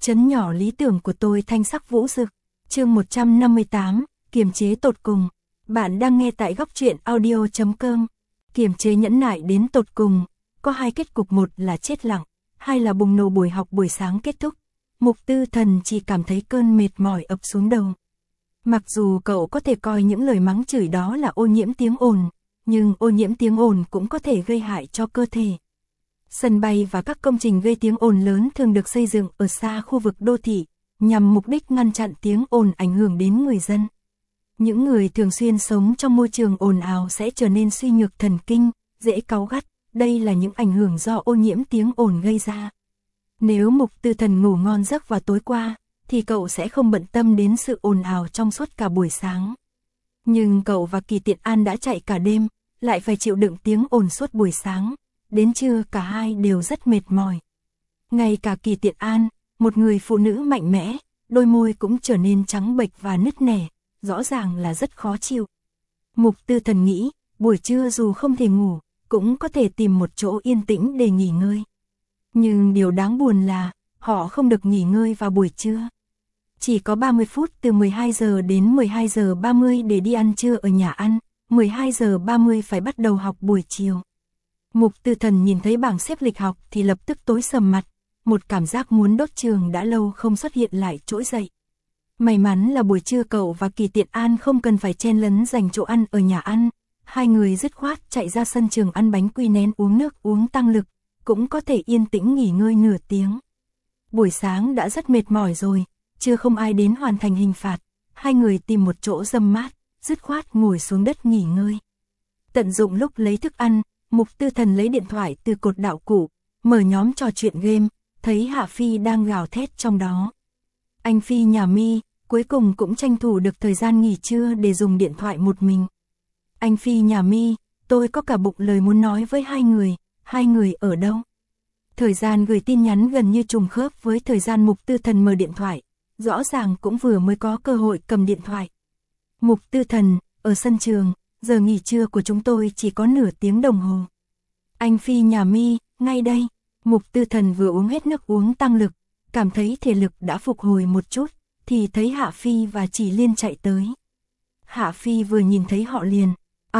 Trấn nhỏ lý tưởng của tôi thanh sắc vũ rực. Chương 158, kiềm chế tột cùng. Bạn đang nghe tại góc truyện audio.com. Kiềm chế nhẫn nại đến tột cùng, có hai kết cục, một là chết lặng, hai là bùng nổ buổi học buổi sáng kết thúc. Mục Tư Thần chỉ cảm thấy cơn mệt mỏi ập xuống đầu. Mặc dù cậu có thể coi những lời mắng chửi đó là ô nhiễm tiếng ồn, nhưng ô nhiễm tiếng ồn cũng có thể gây hại cho cơ thể. Sân bay và các công trình gây tiếng ồn lớn thường được xây dựng ở xa khu vực đô thị, nhằm mục đích ngăn chặn tiếng ồn ảnh hưởng đến người dân. Những người thường xuyên sống trong môi trường ồn ào sẽ trở nên suy nhược thần kinh, dễ cáu gắt, đây là những ảnh hưởng do ô nhiễm tiếng ồn gây ra. Nếu Mục Tư Thần ngủ ngon giấc vào tối qua, thì cậu sẽ không bận tâm đến sự ồn ào trong suốt cả buổi sáng. Nhưng cậu và Kỳ Tiện An đã chạy cả đêm, lại phải chịu đựng tiếng ồn suốt buổi sáng. Đến trưa cả hai đều rất mệt mỏi. Ngay cả Kỳ Tiện An, một người phụ nữ mạnh mẽ, đôi môi cũng trở nên trắng bệch và nứt nẻ, rõ ràng là rất khó chịu. Mục Tư Thần nghĩ, buổi trưa dù không thể ngủ, cũng có thể tìm một chỗ yên tĩnh để nghỉ ngơi. Nhưng điều đáng buồn là, họ không được nghỉ ngơi vào buổi trưa. Chỉ có 30 phút từ 12 giờ đến 12 giờ 30 để đi ăn trưa ở nhà ăn, 12 giờ 30 phải bắt đầu học buổi chiều. Mục Tư Thần nhìn thấy bảng xếp lịch học thì lập tức tối sầm mặt, một cảm giác muốn đốt trường đã lâu không xuất hiện lại trỗi dậy. May mắn là buổi trưa cậu và Kỳ Tiện An không cần phải chen lấn giành chỗ ăn ở nhà ăn, hai người dứt khoát chạy ra sân trường ăn bánh quy nén uống nước uống tăng lực, cũng có thể yên tĩnh nghỉ ngơi nửa tiếng. Buổi sáng đã rất mệt mỏi rồi, chưa không ai đến hoàn thành hình phạt, hai người tìm một chỗ râm mát, dứt khoát ngồi xuống đất nghỉ ngơi. Tận dụng lúc lấy thức ăn, Mục Tư Thần lấy điện thoại từ cột đạo cụ, mở nhóm trò chuyện game, thấy Hạ Phi đang gào thét trong đó. Anh Phi nhà Mi, cuối cùng cũng tranh thủ được thời gian nghỉ trưa để dùng điện thoại một mình. Anh Phi nhà Mi, tôi có cả bụng lời muốn nói với hai người ở đâu? Thời gian gửi tin nhắn gần như trùng khớp với thời gian Mục Tư Thần mở điện thoại, rõ ràng cũng vừa mới có cơ hội cầm điện thoại. Mục Tư Thần, ở sân trường, giờ nghỉ trưa của chúng tôi chỉ có nửa tiếng đồng hồ. Anh Phi nhà Mi, ngay đây. Mục Tư Thần vừa uống hết nước uống tăng lực, cảm thấy thể lực đã phục hồi một chút, thì thấy Hạ Phi và Chỉ Liên chạy tới. Hạ Phi vừa nhìn thấy họ liền,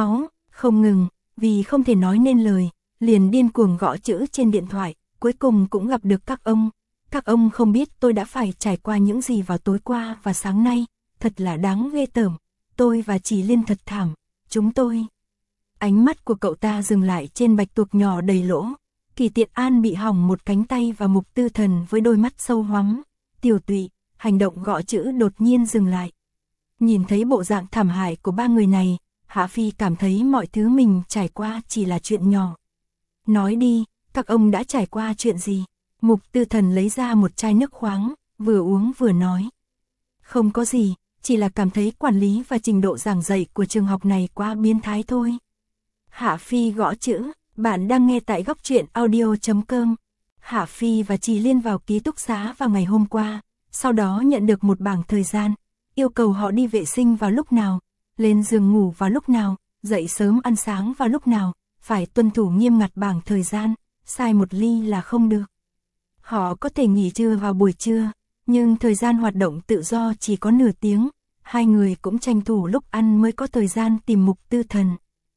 không ngừng, vì không thể nói nên lời, liền điên cuồng gõ chữ trên điện thoại, cuối cùng cũng gặp được các ông. Các ông không biết tôi đã phải trải qua những gì vào tối qua và sáng nay, thật là đáng ghê tởm, tôi và Chỉ Liên thật thảm, chúng tôi. Ánh mắt của cậu ta dừng lại trên bạch tuộc nhỏ đầy lỗ. Kỳ Tiện An bị hỏng một cánh tay và Mục Tư Thần với đôi mắt sâu hoắm, tiều tụy, hành động gõ chữ đột nhiên dừng lại. Nhìn thấy bộ dạng thảm hại của ba người này, Hạ Phi cảm thấy mọi thứ mình trải qua chỉ là chuyện nhỏ. Nói đi, các ông đã trải qua chuyện gì? Mục Tư Thần lấy ra một chai nước khoáng, vừa uống vừa nói. Không có gì, chỉ là cảm thấy quản lý và trình độ giảng dạy của trường học này quá biến thái thôi. Hạ Phi gõ chữ, bạn đang nghe tại góc truyện audio.com. Hạ Phi và Chỉ Liên vào ký túc xá vào ngày hôm qua, sau đó nhận được một bảng thời gian, yêu cầu họ đi vệ sinh vào lúc nào, lên giường ngủ vào lúc nào, dậy sớm ăn sáng vào lúc nào, phải tuân thủ nghiêm ngặt bảng thời gian, sai một ly là không được. Họ có thể nghỉ trưa vào buổi trưa, nhưng thời gian hoạt động tự do chỉ có nửa tiếng, hai người cũng tranh thủ lúc ăn mới có thời gian tìm Mục Tư Thần.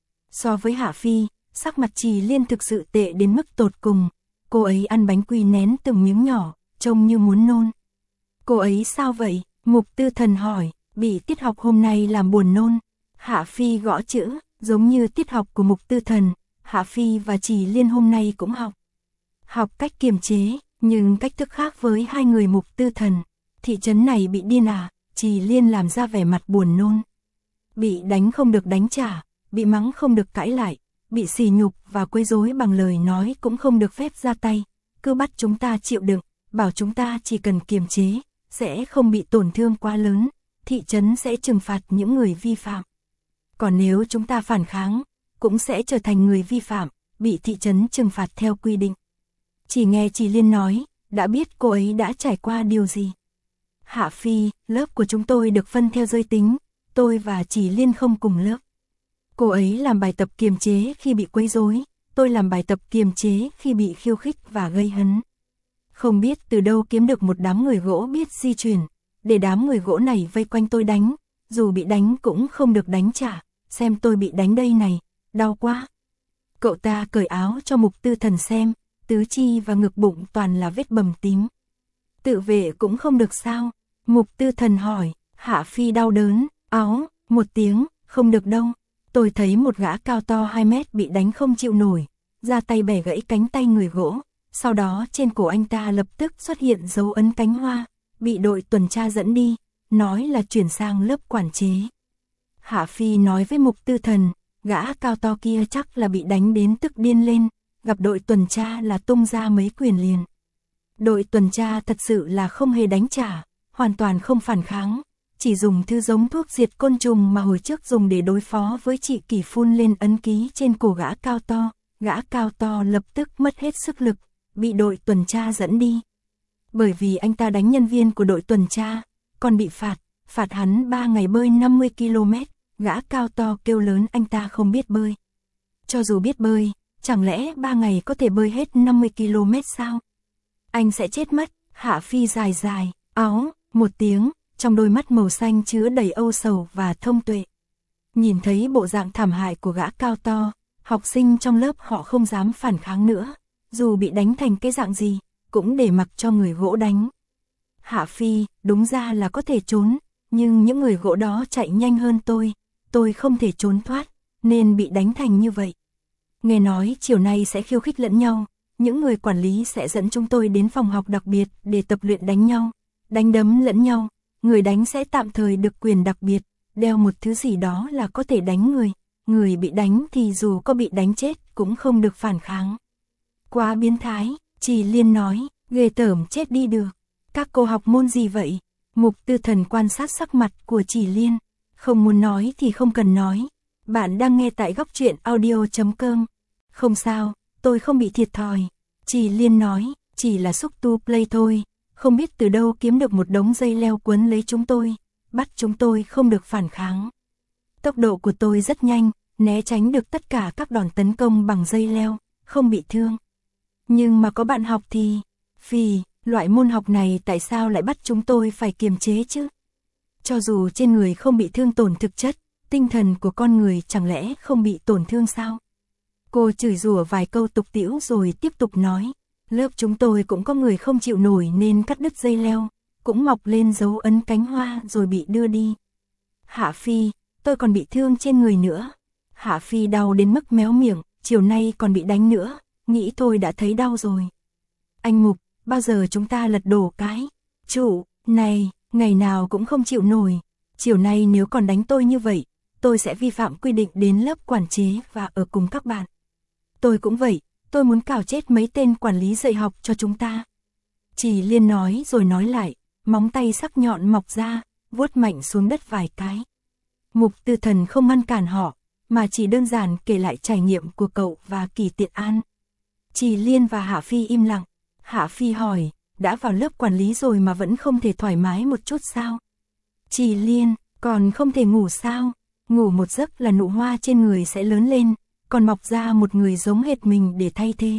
So với Hạ Phi, sắc mặt Chỉ Liên thực sự tệ đến mức tột cùng, cô ấy ăn bánh quy nén từng miếng nhỏ, trông như muốn nôn. Cô ấy sao vậy? Mục Tư Thần hỏi, bị tiết học hôm nay làm buồn nôn. Hạ Phi gõ chữ, giống như tiết học của Mục Tư Thần, Hạ Phi và Chỉ Liên hôm nay cũng học. Học cách kiềm chế, nhưng cách thức khác với hai người Mục Tư Thần. Thị trấn này bị điên à? Chỉ Liên làm ra vẻ mặt buồn nôn. Bị đánh không được đánh trả, bị mắng không được cãi lại, bị sỉ nhục và quấy rối bằng lời nói cũng không được phép ra tay, cứ bắt chúng ta chịu đựng, bảo chúng ta chỉ cần kiềm chế, sẽ không bị tổn thương quá lớn, thị trấn sẽ trừng phạt những người vi phạm. Còn nếu chúng ta phản kháng, cũng sẽ trở thành người vi phạm, bị thị trấn trừng phạt theo quy định. Chỉ nghe Chỉ Liên nói, đã biết cô ấy đã trải qua điều gì. Hạ Phi, lớp của chúng tôi được phân theo giới tính, tôi và Chỉ Liên không cùng lớp. Cô ấy làm bài tập kiềm chế khi bị quấy rối, tôi làm bài tập kiềm chế khi bị khiêu khích và gây hấn. Không biết từ đâu kiếm được một đám người gỗ biết di chuyển, để đám người gỗ này vây quanh tôi đánh, dù bị đánh cũng không được đánh trả, xem tôi bị đánh đây này, đau quá. Cậu ta cởi áo cho Mục Tư Thần xem, tứ chi và ngực bụng toàn là vết bầm tím. Tự vệ cũng không được sao? Mục Tư Thần hỏi. Hạ Phi đau đớn, áo, một tiếng, không được đâu. Tôi thấy một gã cao to 2 mét bị đánh không chịu nổi, ra tay bẻ gãy cánh tay người gỗ, sau đó trên cổ anh ta lập tức xuất hiện dấu ấn cánh hoa, bị đội tuần tra dẫn đi, nói là chuyển sang lớp quản chế. Hạ Phi nói với Mục Tư Thần, gã cao to kia chắc là bị đánh đến tức điên lên, gặp đội tuần tra là tung ra mấy quyền liền. Đội tuần tra thật sự là không hề đánh trả, hoàn toàn không phản kháng, chỉ dùng thứ giống thuốc diệt côn trùng mà hồi trước dùng để đối phó với chị Kỳ phun lên ấn ký trên cổ gã cao to lập tức mất hết sức lực, bị đội tuần tra dẫn đi. Bởi vì anh ta đánh nhân viên của đội tuần tra, còn bị phạt hắn 3 ngày bơi 50 km, gã cao to kêu lớn anh ta không biết bơi. Cho dù biết bơi, chẳng lẽ 3 ngày có thể bơi hết 50 km sao? Anh sẽ chết mất. Hạ Phi dài, áo, một tiếng, trong đôi mắt màu xanh chứa đầy âu sầu và thông tuệ. Nhìn thấy bộ dạng thảm hại của gã cao to, học sinh trong lớp họ không dám phản kháng nữa, dù bị đánh thành cái dạng gì, cũng để mặc cho người gỗ đánh. Hạ Phi, đúng ra là có thể trốn, nhưng những người gỗ đó chạy nhanh hơn tôi không thể trốn thoát, nên bị đánh thành như vậy. Nghe nói chiều nay sẽ khiêu khích lẫn nhau, những người quản lý sẽ dẫn chúng tôi đến phòng học đặc biệt để tập luyện đánh nhau, đánh đấm lẫn nhau, người đánh sẽ tạm thời được quyền đặc biệt, đeo một thứ gì đó là có thể đánh người bị đánh thì dù có bị đánh chết cũng không được phản kháng. Quá biến thái, Trì Liên nói, ghê tởm chết đi được. Các cô học môn gì vậy? Mục Tư Thần quan sát sắc mặt của Trì Liên, không muốn nói thì không cần nói. Bạn đang nghe tại góc truyện audio.com. Không sao, tôi không bị thiệt thòi. Trì Liên nói, chỉ là xúc tu play thôi, không biết từ đâu kiếm được một đống dây leo quấn lấy chúng tôi, bắt chúng tôi không được phản kháng. Tốc độ của tôi rất nhanh, né tránh được tất cả các đòn tấn công bằng dây leo, không bị thương. Nhưng mà có bạn học thì, loại môn học này tại sao lại bắt chúng tôi phải kiềm chế chứ? Cho dù trên người không bị thương tổn thực chất, tinh thần của con người chẳng lẽ không bị tổn thương sao? Cô chửi rủa vài câu tục tĩu rồi tiếp tục nói, lớp chúng tôi cũng có người không chịu nổi nên cắt đứt dây leo, cũng mọc lên dấu ấn cánh hoa rồi bị đưa đi. Hạ Phi, tôi còn bị thương trên người nữa. Hạ Phi đau đến mức méo miệng, chiều nay còn bị đánh nữa, nghĩ thôi đã thấy đau rồi. Anh Mục, bao giờ chúng ta lật đổ cái chủ này, ngày nào cũng không chịu nổi. Chiều nay nếu còn đánh tôi như vậy, tôi sẽ vi phạm quy định đến lớp quản chế và ở cùng các bạn. Tôi cũng vậy, tôi muốn cào chết mấy tên quản lý dạy học cho chúng ta. Trì Liên nói rồi nói lại, móng tay sắc nhọn mọc ra, vuốt mạnh xuống đất vài cái. Mục Tư Thần không ngăn cản họ, mà chỉ đơn giản kể lại trải nghiệm của cậu và Kỳ Tiện An. Trì Liên và Hạ Phi im lặng. Hạ Phi hỏi, đã vào lớp quản lý rồi mà vẫn không thể thoải mái một chút sao? Trì Liên, còn không thể ngủ sao? Ngủ một giấc là nụ hoa trên người sẽ lớn lên, còn mọc ra một người giống hệt mình để thay thế.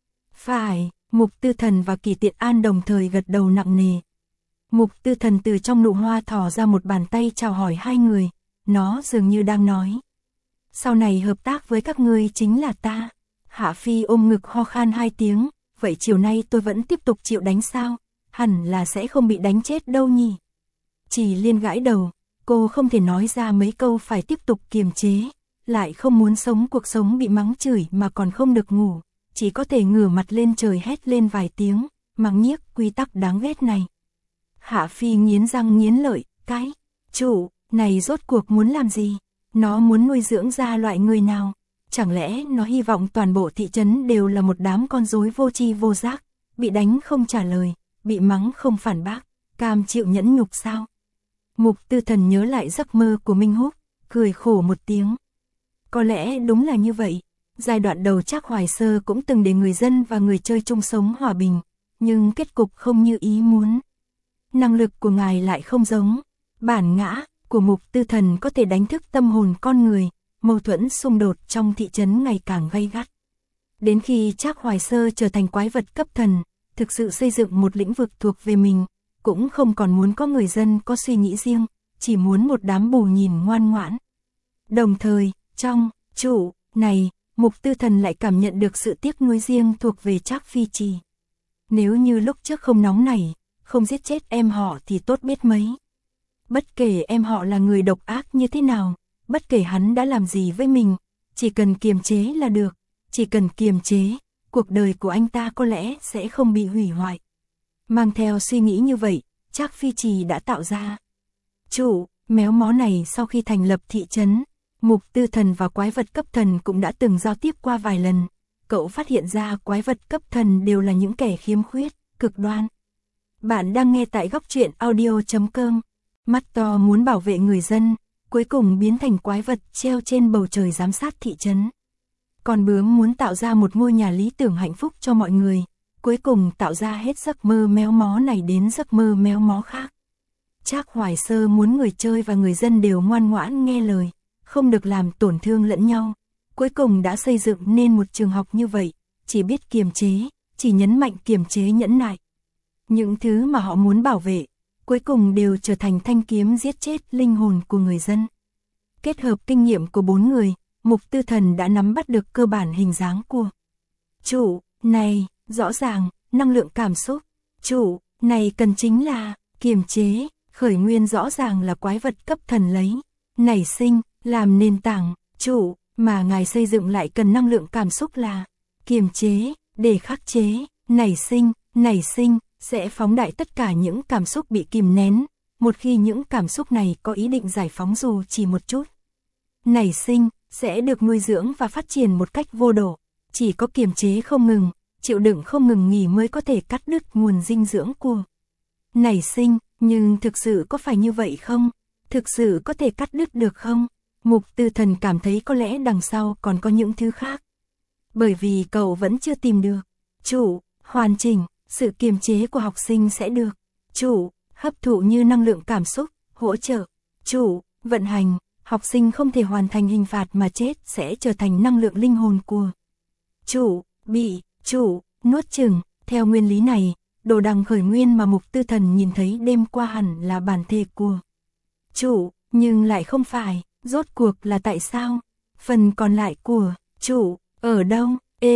Phải, Mục Tư Thần và Kỳ Tiện An đồng thời gật đầu nặng nề. Mục Tư Thần từ trong nụ hoa thò ra một bàn tay chào hỏi hai người, nó dường như đang nói. Sau này hợp tác với các ngươi chính là ta. Hạ Phi ôm ngực ho khan 2 tiếng, vậy chiều nay tôi vẫn tiếp tục chịu đánh sao? Hẳn là sẽ không bị đánh chết đâu nhỉ? Trì Liên gãi đầu, cô không thể nói ra mấy câu phải tiếp tục kiềm chế, lại không muốn sống cuộc sống bị mắng chửi mà còn không được ngủ, chỉ có thể ngửa mặt lên trời hét lên vài tiếng, mắng nhiếc quy tắc đáng ghét này. Hạ Phi nghiến răng nghiến lợi, cái chủ này rốt cuộc muốn làm gì? Nó muốn nuôi dưỡng ra loại người nào? Chẳng lẽ nó hy vọng toàn bộ thị trấn đều là một đám con rối vô tri vô giác, bị đánh không trả lời, bị mắng không phản bác, cam chịu nhẫn nhục sao? Mục Tư Thần nhớ lại giấc mơ của Minh Húc, cười khổ một tiếng. Có lẽ đúng là như vậy, giai đoạn đầu Trác Hoài Sơ cũng từng để người dân và người chơi chung sống hòa bình, nhưng kết cục không như ý muốn. Năng lực của ngài lại không giống, bản ngã của Mục Tư Thần có thể đánh thức tâm hồn con người, mâu thuẫn xung đột trong thị trấn ngày càng gay gắt. Đến khi Trác Hoài Sơ trở thành quái vật cấp thần, thực sự xây dựng một lĩnh vực thuộc về mình, cũng không còn muốn có người dân có suy nghĩ riêng, chỉ muốn một đám bù nhìn ngoan ngoãn. Đồng thời, trong trụ này, Mục Tư Thần lại cảm nhận được sự tiếc nuối riêng thuộc về Trác Phi Trì. Nếu như lúc trước không nóng nảy, không giết chết em họ thì tốt biết mấy. Bất kể em họ là người độc ác như thế nào, bất kể hắn đã làm gì với mình, chỉ cần kiềm chế là được, chỉ cần kiềm chế, cuộc đời của anh ta có lẽ sẽ không bị hủy hoại. Mang theo suy nghĩ như vậy, Trác Phi Trì đã tạo ra trụ méo mó này. Sau khi thành lập thị trấn, Mục Tư Thần và quái vật cấp thần cũng đã từng giao tiếp qua vài lần. Cậu phát hiện ra quái vật cấp thần đều là những kẻ khiếm khuyết, cực đoan. Bạn đang nghe tại góc truyện audio.com. Mắt to muốn bảo vệ người dân, cuối cùng biến thành quái vật treo trên bầu trời giám sát thị trấn. Con bướm muốn tạo ra một ngôi nhà lý tưởng hạnh phúc cho mọi người, cuối cùng tạo ra hết giấc mơ méo mó này đến giấc mơ méo mó khác. Trác Hoài Sơ muốn người chơi và người dân đều ngoan ngoãn nghe lời, không được làm tổn thương lẫn nhau. Cuối cùng đã xây dựng nên một trường học như vậy, chỉ biết kiềm chế, chỉ nhấn mạnh kiềm chế nhẫn nại. Những thứ mà họ muốn bảo vệ, cuối cùng đều trở thành thanh kiếm giết chết linh hồn của người dân. Kết hợp kinh nghiệm của 4 người, Mục Tư Thần đã nắm bắt được cơ bản hình dáng của trụ này. Rõ ràng, năng lượng cảm xúc, trụ này cần chính là kiềm chế, khởi nguyên rõ ràng là quái vật cấp thần lấy nảy sinh làm nền tảng, trụ mà ngài xây dựng lại cần năng lượng cảm xúc là kiềm chế, để khắc chế, nảy sinh sẽ phóng đại tất cả những cảm xúc bị kìm nén, một khi những cảm xúc này có ý định giải phóng dù chỉ một chút. Nảy sinh sẽ được nuôi dưỡng và phát triển một cách vô độ, chỉ có kiềm chế không ngừng, chịu đựng không ngừng nghỉ mới có thể cắt đứt nguồn dinh dưỡng của nảy sinh, nhưng thực sự có phải như vậy không? Thực sự có thể cắt đứt được không? Mục Tư Thần cảm thấy có lẽ đằng sau còn có những thứ khác. Bởi vì cậu vẫn chưa tìm được trụ hoàn chỉnh, sự kiềm chế của học sinh sẽ được trụ hấp thụ như năng lượng cảm xúc, hỗ trợ trụ vận hành, học sinh không thể hoàn thành hình phạt mà chết sẽ trở thành năng lượng linh hồn của trụ bị trụ nuốt chửng. Theo nguyên lý này, đồ đằng khởi nguyên mà Mục Tư Thần nhìn thấy đêm qua hẳn là bản thể của trụ, nhưng lại không phải. Rốt cuộc là tại sao? Phần còn lại của trụ ở đâu?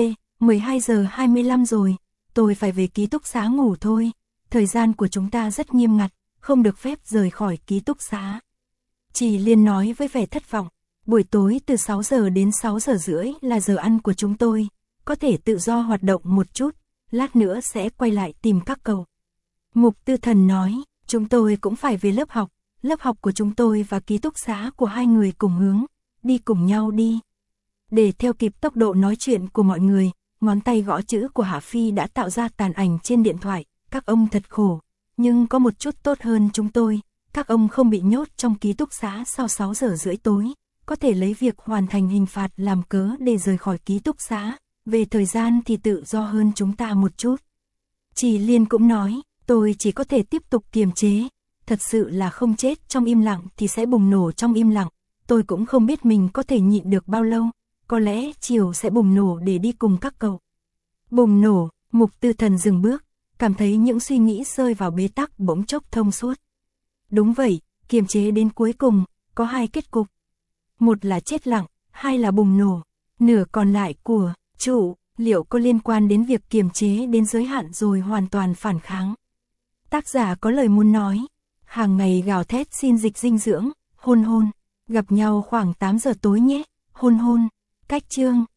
12 giờ 25 rồi, tôi phải về ký túc xá ngủ thôi. Thời gian của chúng ta rất nghiêm ngặt, không được phép rời khỏi ký túc xá. Chị Liên nói với vẻ thất vọng. Buổi tối từ 6 giờ đến 6 giờ rưỡi là giờ ăn của chúng tôi, có thể tự do hoạt động một chút, lát nữa sẽ quay lại tìm các cậu. Mục Tư Thần nói, chúng tôi cũng phải về lớp học của chúng tôi và ký túc xá của hai người cùng hướng, đi cùng nhau đi. Để theo kịp tốc độ nói chuyện của mọi người, ngón tay gõ chữ của Hạ Phi đã tạo ra tàn ảnh trên điện thoại. Các ông thật khổ, nhưng có một chút tốt hơn chúng tôi, các ông không bị nhốt trong ký túc xá sau 6 giờ rưỡi tối, có thể lấy việc hoàn thành hình phạt làm cớ để rời khỏi ký túc xá, về thời gian thì tự do hơn chúng ta một chút. Chị Liên cũng nói, tôi chỉ có thể tiếp tục kiềm chế, thật sự là không chết trong im lặng thì sẽ bùng nổ trong im lặng, tôi cũng không biết mình có thể nhịn được bao lâu, có lẽ chiều sẽ bùng nổ để đi cùng các cậu. Bùng nổ, Mục Tư Thần dừng bước, cảm thấy những suy nghĩ rơi vào bế tắc bỗng chốc thông suốt. Đúng vậy, kiềm chế đến cuối cùng, có hai kết cục. Một là chết lặng, hai là bùng nổ. Nửa còn lại của trụ, liệu có liên quan đến việc kiềm chế đến giới hạn rồi hoàn toàn phản kháng? Tác giả có lời muốn nói, hàng ngày gào thét xin dịch dinh dưỡng, hôn hôn, gặp nhau khoảng 8 giờ tối nhé, hôn hôn, cách chương.